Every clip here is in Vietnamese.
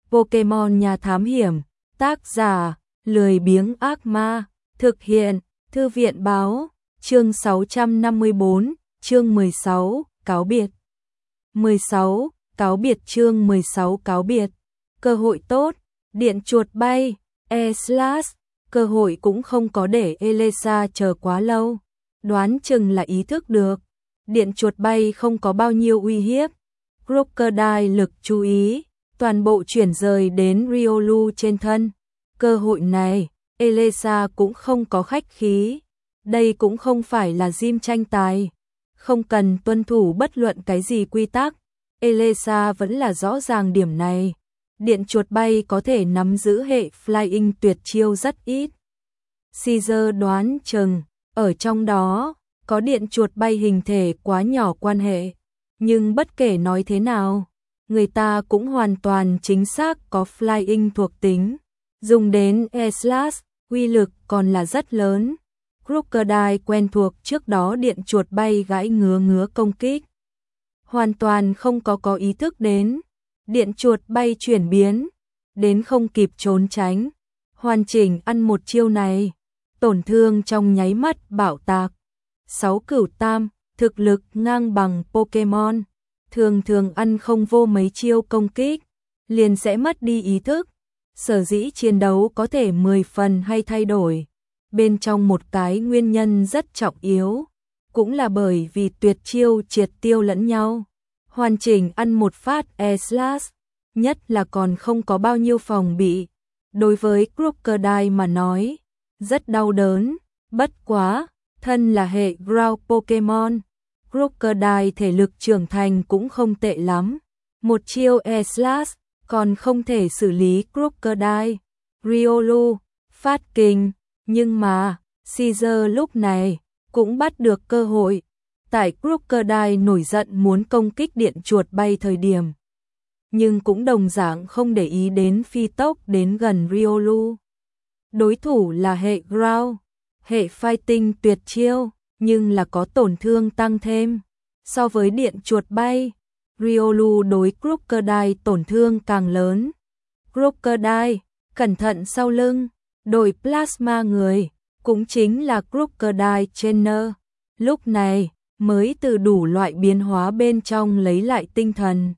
Pokemon nhà thám hiểm, tác giả, lười biếng ác ma, thực hiện, thư viện báo, chương 654, chương 16, cáo biệt. 16, cáo biệt chương 16 cáo biệt. Cơ hội tốt, điện chuột bay, E/Slash, cơ hội cũng không có để Elesa chờ quá lâu. Đoán chừng là ý thức được, điện chuột bay không có bao nhiêu uy hiếp. Crocodile lực chú ý, toàn bộ chuyển rời đến Riolu trên thân. Cơ hội này, Elesa cũng không có khách khí. Đây cũng không phải là gym tranh tài. Không cần tuân thủ bất luận cái gì quy tắc. Elesa vẫn là rõ ràng điểm này. Điện chuột bay có thể nắm giữ hệ flying tuyệt chiêu rất ít. Caesar đoán chừng, ở trong đó, có điện chuột bay hình thể quá nhỏ quan hệ. Nhưng bất kể nói thế nào, người ta cũng hoàn toàn chính xác có flying thuộc tính. Dùng đến E/Slash, uy lực còn là rất lớn. Crocodile quen thuộc trước đó điện chuột bay gãi ngứa công kích. Hoàn toàn không có ý thức đến. Điện chuột bay chuyển biến, đến không kịp trốn tránh. Hoàn chỉnh ăn một chiêu này, tổn thương trong nháy mắt bạo tạc. 6 cửu tam, thực lực ngang bằng Pokemon. Thường ăn không vô mấy chiêu công kích, liền sẽ mất đi ý thức. Sở dĩ chiến đấu có thể 10 phần hay thay đổi. Bên trong một cái nguyên nhân rất trọng yếu, cũng là bởi vì tuyệt chiêu triệt tiêu lẫn nhau. Hoàn chỉnh ăn một phát E/Slash, nhất là còn không có bao nhiêu phòng bị. Đối với Crocodile mà nói, rất đau đớn, bất quá, thân là hệ Ground Pokemon. Crocodile thể lực trưởng thành cũng không tệ lắm. Một chiêu E/Slash còn không thể xử lý Crocodile. Riolu, phát kinh, nhưng mà, Caesar lúc này cũng bắt được cơ hội. Tại Crocodile nổi giận muốn công kích điện chuột bay thời điểm, nhưng cũng đồng dạng không để ý đến phi tốc đến gần Riolu. Đối thủ là hệ Ground, hệ fighting tuyệt chiêu, nhưng là có tổn thương tăng thêm. So với điện chuột bay, Riolu đối Crocodile tổn thương càng lớn. Crocodile, cẩn thận sau lưng, đội plasma người, cũng chính là Crocodile Trainer. Lúc này, mới từ đủ loại biến hóa bên trong lấy lại tinh thần.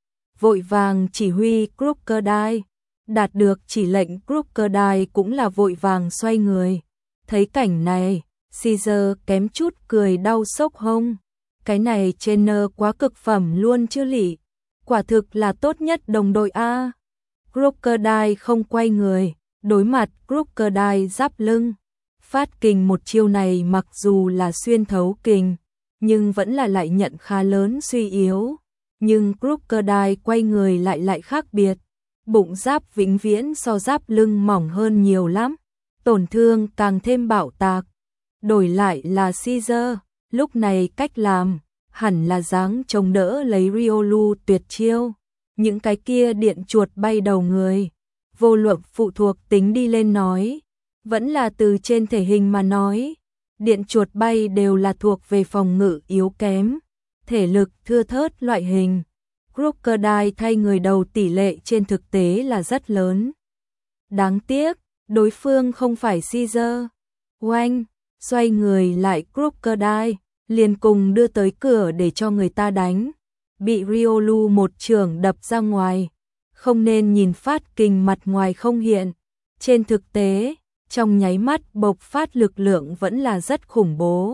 Vội vàng chỉ huy Crocodile, đạt được chỉ lệnh Crocodile cũng là vội vàng xoay người. Thấy cảnh này, Caesar kém chút cười đau sốc hông. Cái này trainer quá cực phẩm luôn chứ lỉ. Quả thực là tốt nhất đồng đội A. Crocodile không quay người, đối mặt Crocodile giáp lưng. Phát kình một chiêu này mặc dù là xuyên thấu kình, nhưng vẫn là lại nhận khá lớn suy yếu. Nhưng Crocodile quay người lại khác biệt. Bụng giáp vĩnh viễn so giáp lưng mỏng hơn nhiều lắm. Tổn thương càng thêm bạo tạc. Đổi lại là Caesar, lúc này cách làm, hẳn là dáng chống đỡ lấy Riolu tuyệt chiêu. Những cái kia điện chuột bay đầu người. Vô luận phụ thuộc tính đi lên nói, vẫn là từ trên thể hình mà nói. Điện chuột bay đều là thuộc về phòng ngự yếu kém, thể lực thưa thớt loại hình. Crocodile thay người đầu tỷ lệ trên thực tế là rất lớn. Đáng tiếc, đối phương không phải Caesar. Oanh, xoay người lại Crocodile, liền cùng đưa tới cửa để cho người ta đánh. Bị Riolu một chưởng đập ra ngoài. Không nên nhìn phát kình mặt ngoài không hiện. Trên thực tế, trong nháy mắt bộc phát lực lượng vẫn là rất khủng bố.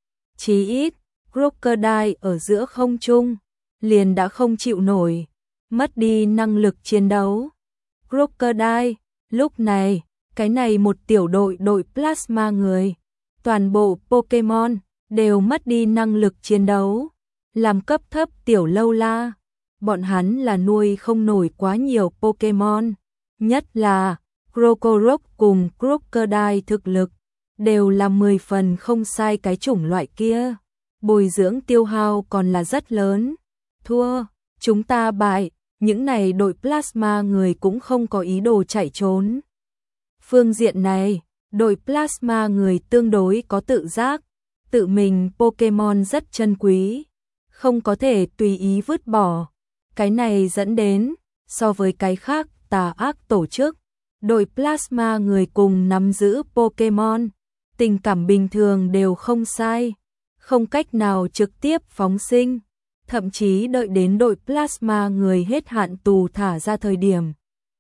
Chí ít, Crocodile ở giữa không trung, liền đã không chịu nổi, mất đi năng lực chiến đấu. Crocodile, lúc này, cái này một tiểu đội plasma người, toàn bộ Pokemon đều mất đi năng lực chiến đấu. Làm cấp thấp tiểu lâu la, bọn hắn là nuôi không nổi quá nhiều Pokemon, nhất là Crocorock cùng Crocodile thực lực đều là 10 phần không sai cái chủng loại kia. Bồi dưỡng tiêu hao còn là rất lớn. Thua, chúng ta bại, những này đội plasma người cũng không có ý đồ chạy trốn. Phương diện này, đội plasma người tương đối có tự giác, tự mình Pokemon rất chân quý, không có thể tùy ý vứt bỏ. Cái này dẫn đến, so với cái khác tà ác tổ chức, đội plasma người cùng nắm giữ Pokemon, tình cảm bình thường đều không sai, không cách nào trực tiếp phóng sinh, thậm chí đợi đến đội plasma người hết hạn tù thả ra thời điểm,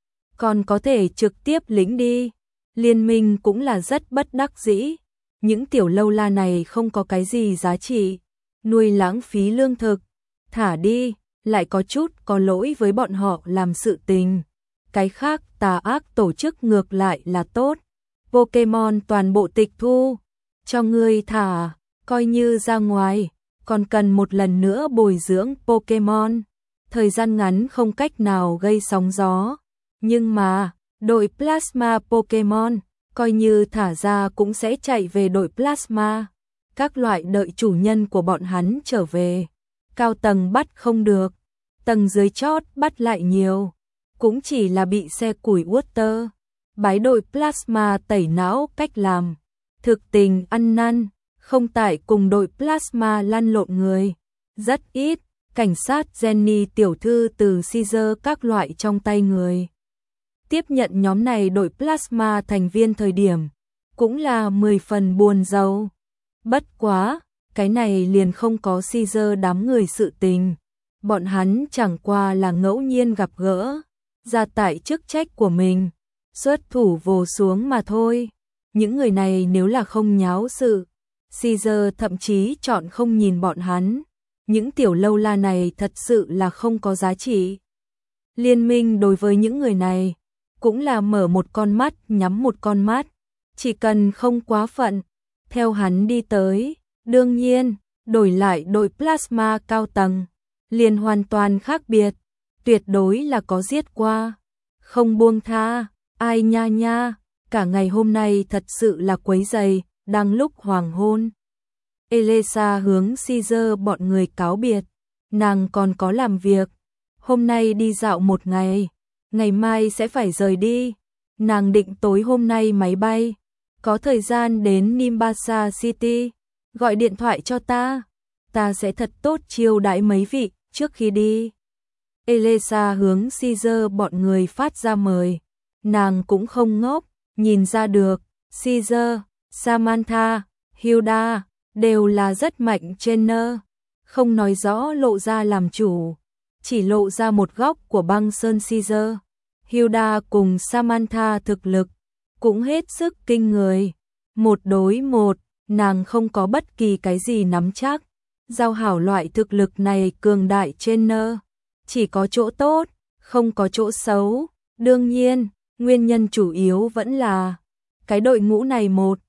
còn có thể trực tiếp lĩnh đi. Liên minh cũng là rất bất đắc dĩ, những tiểu lâu la này không có cái gì giá trị, nuôi lãng phí lương thực, thả đi, lại có chút có lỗi với bọn họ làm sự tình. Cái khác tà ác tổ chức ngược lại là tốt, Pokemon toàn bộ tịch thu, cho ngươi thả, coi như ra ngoài, còn cần một lần nữa bồi dưỡng Pokemon, thời gian ngắn không cách nào gây sóng gió, nhưng mà đội Plasma Pokemon, coi như thả ra cũng sẽ chạy về đội Plasma. Các loại đợi chủ nhân của bọn hắn trở về. Cao tầng bắt không được, tầng dưới chót bắt lại nhiều. Cũng chỉ là bị xe củi Water. Bái đội Plasma tẩy não cách làm. Thực tình ăn năn, không tại cùng đội Plasma lăn lộn người. Rất ít, cảnh sát Jenny tiểu thư từ Caesar các loại trong tay người. Tiếp nhận nhóm này đội plasma thành viên thời điểm, cũng là 10 phần buồn rầu. Bất quá, cái này liền không có Caesar đám người sự tình. Bọn hắn chẳng qua là ngẫu nhiên gặp gỡ, ra tại chức trách của mình, xuất thủ vồ xuống mà thôi. Những người này nếu là không nháo sự, Caesar thậm chí chọn không nhìn bọn hắn. Những tiểu lâu la này thật sự là không có giá trị. Liên minh đối với những người này, cũng là mở một con mắt nhắm một con mắt, chỉ cần không quá phận, theo hắn đi tới, đương nhiên, đổi lại đội plasma cao tầng, liền hoàn toàn khác biệt, tuyệt đối là có giết qua, không buông tha, ai nha nha, cả ngày hôm nay thật sự là quấy rầy, đang lúc hoàng hôn. Elesa hướng Caesar bọn người cáo biệt, nàng còn có làm việc, hôm nay đi dạo một ngày. Ngày mai sẽ phải rời đi, nàng định tối hôm nay máy bay, có thời gian đến Nimbasa City, gọi điện thoại cho ta sẽ thật tốt chiêu đãi mấy vị trước khi đi. Elesa hướng Caesar bọn người phát ra mời, nàng cũng không ngốc, nhìn ra được, Caesar, Samantha, Hilda, đều là rất mạnh trainer, không nói rõ lộ ra làm chủ. Chỉ lộ ra một góc của băng sơn Caesar. Hilda cùng Samantha thực lực cũng hết sức kinh người. Một đối một, nàng không có bất kỳ cái gì nắm chắc. Giao hảo loại thực lực này cường đại trainer, chỉ có chỗ tốt, không có chỗ xấu. Đương nhiên, nguyên nhân chủ yếu vẫn là cái đội ngũ này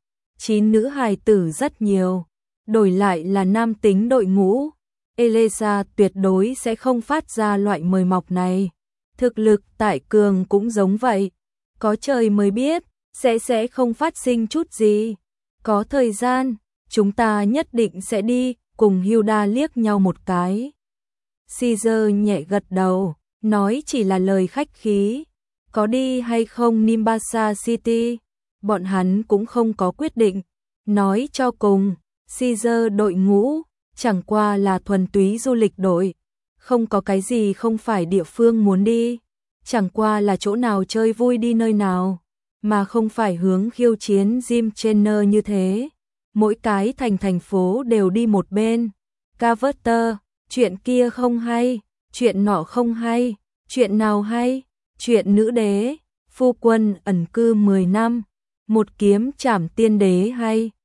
9 nữ hài tử rất nhiều, đổi lại là nam tính đội ngũ. Elesa tuyệt đối sẽ không phát ra loại mời mọc này. Thực lực tại cường cũng giống vậy. Có trời mới biết, sẽ không phát sinh chút gì. Có thời gian, chúng ta nhất định sẽ đi, cùng Hilda liếc nhau một cái. Caesar nhẹ gật đầu, nói chỉ là lời khách khí. Có đi hay không Nimbasa City, bọn hắn cũng không có quyết định. Nói cho cùng, Caesar đội ngũ chẳng qua là thuần túy du lịch đội, không có cái gì không phải địa phương muốn đi, chẳng qua là chỗ nào chơi vui đi nơi nào, mà không phải hướng khiêu chiến gym trainer như thế. Mỗi cái thành phố đều đi một bên. Carver, chuyện kia không hay, chuyện nọ không hay, chuyện nào hay, chuyện nữ đế, phu quân ẩn cư 10 năm, một kiếm trảm tiên đế hay.